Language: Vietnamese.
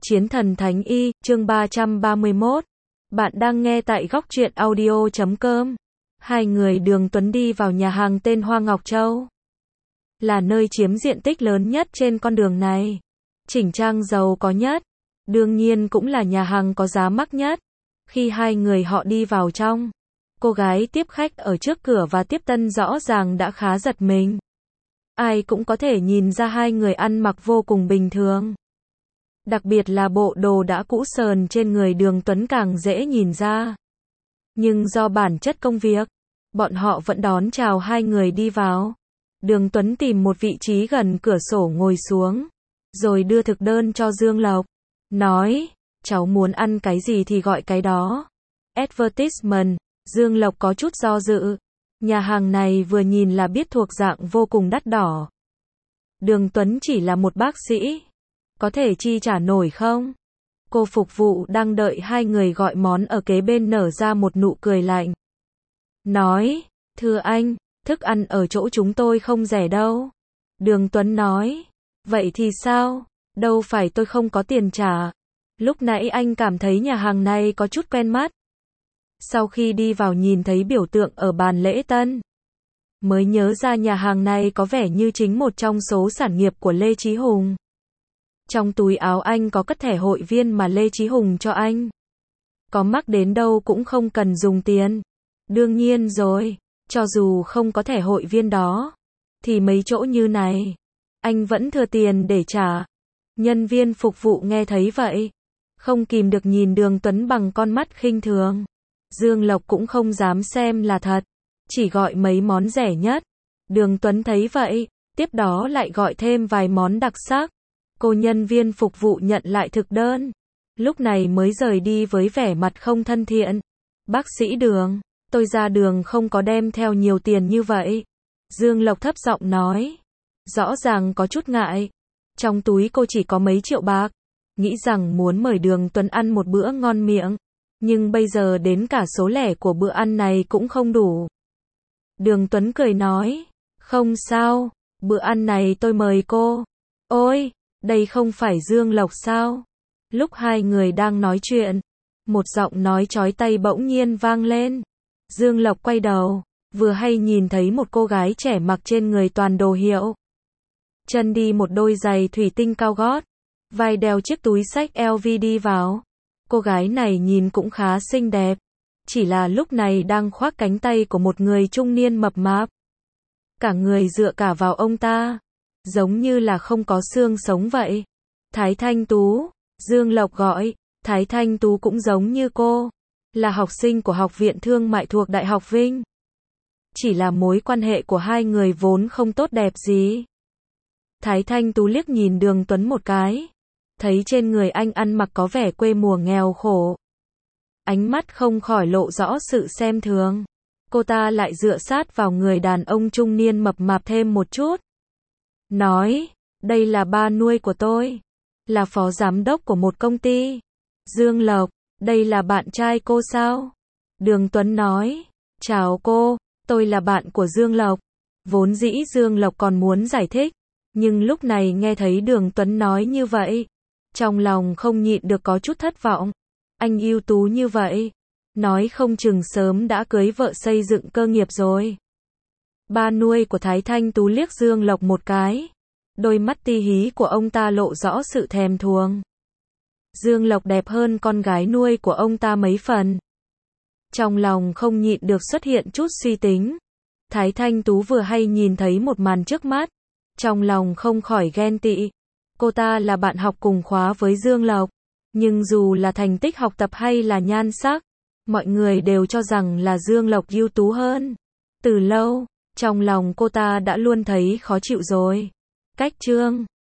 Chiến thần Thánh Y, chương 331. Bạn đang nghe tại góc truyện audio.com. Hai người Đường Tuấn đi vào nhà hàng tên Hoa Ngọc Châu. Là nơi chiếm diện tích lớn nhất trên con đường này. Chỉnh trang giàu có nhất. Đương nhiên cũng là nhà hàng có giá mắc nhất. Khi hai người họ đi vào trong, cô gái tiếp khách ở trước cửa và tiếp tân rõ ràng đã khá giật mình. Ai cũng có thể nhìn ra hai người ăn mặc vô cùng bình thường. Đặc biệt là bộ đồ đã cũ sờn trên người Đường Tuấn càng dễ nhìn ra. Nhưng do bản chất công việc, bọn họ vẫn đón chào hai người đi vào. Đường Tuấn tìm một vị trí gần cửa sổ ngồi xuống, rồi đưa thực đơn cho Dương Lộc. Nói, cháu muốn ăn cái gì thì gọi cái đó. Advertisement, Dương Lộc có chút do dự. Nhà hàng này vừa nhìn là biết thuộc dạng vô cùng đắt đỏ. Đường Tuấn chỉ là một bác sĩ. Có thể chi trả nổi không? Cô phục vụ đang đợi hai người gọi món ở kế bên nở ra một nụ cười lạnh. Nói, thưa anh, thức ăn ở chỗ chúng tôi không rẻ đâu. Đường Tuấn nói, vậy thì sao? Đâu phải tôi không có tiền trả. Lúc nãy anh cảm thấy nhà hàng này có chút quen mắt. Sau khi đi vào nhìn thấy biểu tượng ở bàn lễ tân, mới nhớ ra nhà hàng này có vẻ như chính một trong số sản nghiệp của Lê Chí Hùng. Trong túi áo anh có cất thẻ hội viên mà Lê Chí Hùng cho anh. Có mắc đến đâu cũng không cần dùng tiền. Đương nhiên rồi, cho dù không có thẻ hội viên đó, thì mấy chỗ như này, anh vẫn thừa tiền để trả. Nhân viên phục vụ nghe thấy vậy, không kìm được nhìn Đường Tuấn bằng con mắt khinh thường. Dương Lộc cũng không dám xem là thật, chỉ gọi mấy món rẻ nhất. Đường Tuấn thấy vậy, tiếp đó lại gọi thêm vài món đặc sắc. Cô nhân viên phục vụ nhận lại thực đơn, lúc này mới rời đi với vẻ mặt không thân thiện. Bác sĩ Đường, tôi ra đường không có đem theo nhiều tiền như vậy. Dương Lộc thấp giọng nói, rõ ràng có chút ngại. Trong túi cô chỉ có mấy triệu bạc, nghĩ rằng muốn mời Đường Tuấn ăn một bữa ngon miệng, nhưng bây giờ đến cả số lẻ của bữa ăn này cũng không đủ. Đường Tuấn cười nói, không sao, bữa ăn này tôi mời cô. Ôi! Đây không phải Dương Lộc sao? Lúc hai người đang nói chuyện, một giọng nói chói tai bỗng nhiên vang lên. Dương Lộc quay đầu, vừa hay nhìn thấy một cô gái trẻ mặc trên người toàn đồ hiệu. Chân đi một đôi giày thủy tinh cao gót, vai đeo chiếc túi xách LV đi vào. Cô gái này nhìn cũng khá xinh đẹp, chỉ là lúc này đang khoác cánh tay của một người trung niên mập mạp. Cả người dựa cả vào ông ta, giống như là không có xương sống vậy. Thái Thanh Tú, Dương Lộc gọi. Thái Thanh Tú cũng giống như cô, là học sinh của Học viện Thương mại thuộc Đại học Vinh. Chỉ là mối quan hệ của hai người vốn không tốt đẹp gì. Thái Thanh Tú liếc nhìn Đường Tuấn một cái, thấy trên người anh ăn mặc có vẻ quê mùa nghèo khổ. Ánh mắt không khỏi lộ rõ sự xem thường. Cô ta lại dựa sát vào người đàn ông trung niên mập mạp thêm một chút. Nói, đây là ba nuôi của tôi, là phó giám đốc của một công ty. Dương Lộc, đây là bạn trai cô sao? Đường Tuấn nói, chào cô, tôi là bạn của Dương Lộc. Vốn dĩ Dương Lộc còn muốn giải thích, nhưng lúc này nghe thấy Đường Tuấn nói như vậy, trong lòng không nhịn được có chút thất vọng. Anh ưu tú như vậy, nói không chừng sớm đã cưới vợ xây dựng cơ nghiệp rồi. Ba nuôi của Thái Thanh Tú liếc Dương Lộc một cái. Đôi mắt ti hí của ông ta lộ rõ sự thèm thuồng. Dương Lộc đẹp hơn con gái nuôi của ông ta mấy phần. Trong lòng không nhịn được xuất hiện chút suy tính. Thái Thanh Tú vừa hay nhìn thấy một màn trước mắt, trong lòng không khỏi ghen tị. Cô ta là bạn học cùng khóa với Dương Lộc, nhưng dù là thành tích học tập hay là nhan sắc, mọi người đều cho rằng là Dương Lộc ưu tú hơn. Từ lâu, trong lòng cô ta đã luôn thấy khó chịu rồi. Cách chương